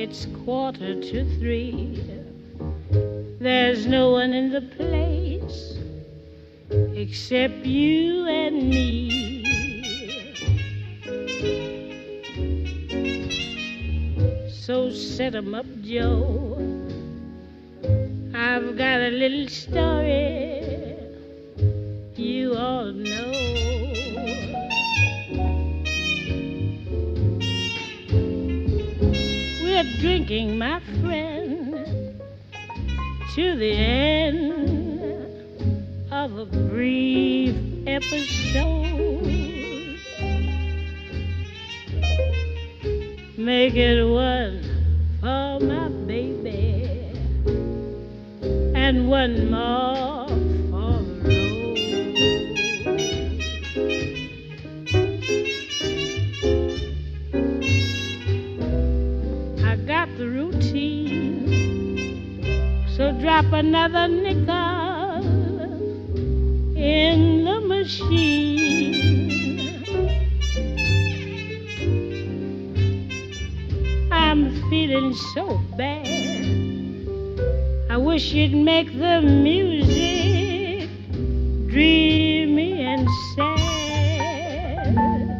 It's 2:45. There's no one in the place except you and me. So set 'em up, Joe. I've got a little story you all know. We're drinking, my friend, to the end of a brief episode. Make it one for my baby and one more for the road. I got the routine, so drop another nickel in the machine. I'm feeling so bad. I wish you'd make the music dreamy and sad.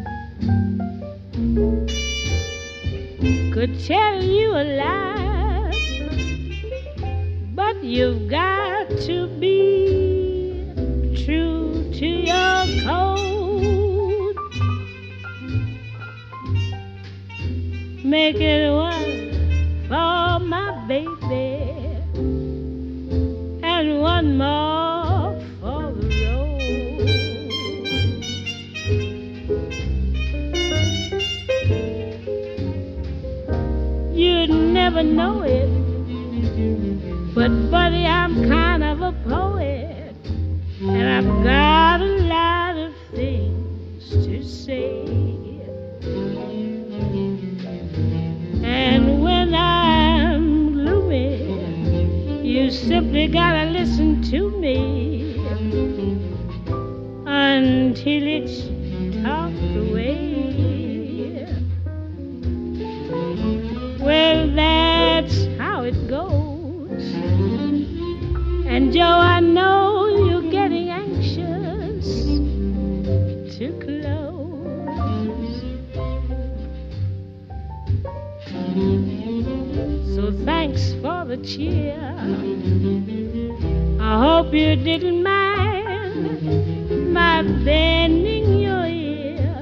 Could tell you a lie, but you've got to be true to your code. Make it one for my baby and one more for the road. You'd never know it, but buddy, I'm kind of a poet, and I've got a lot of things to say. And when I'm gloomy, you simply gotta listen to me until it's talked away. Well, that's how it goes. And Joe, I know you're getting anxious to close. So thanks for the cheer. I hope you didn't mind my bending your ear.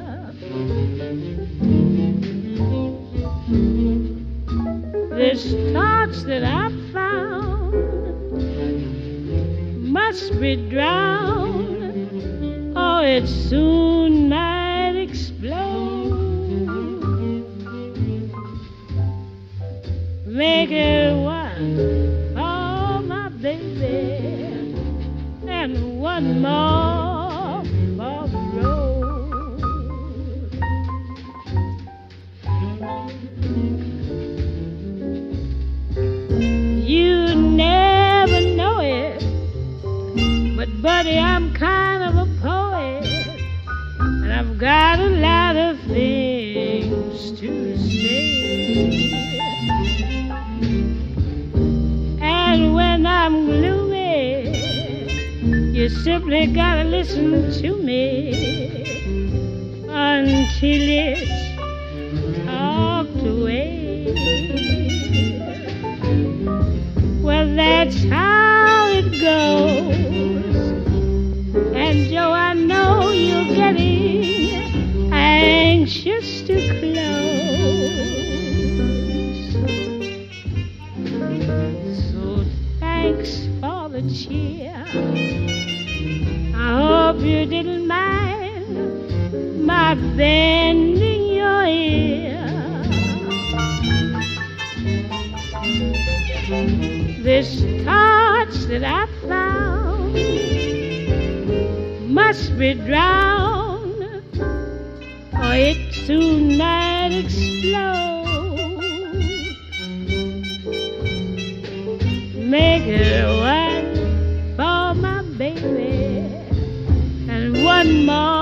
This torch that I found must be drowned, or it soon might explode. Make it one for my baby and one more for the road. You never know it, but buddy, I'm kind of a poet, and I've got a lot of things to say. And when I'm gloomy, you simply gotta listen to me until it's talked away. Well, that's how it goes. And Joe, I know you're getting anxious to close. So thanks for the cheer. I hope you didn't mind my bending your ear. This torch that I found must be drowned, or it soon might explode. Make it one for my baby and one more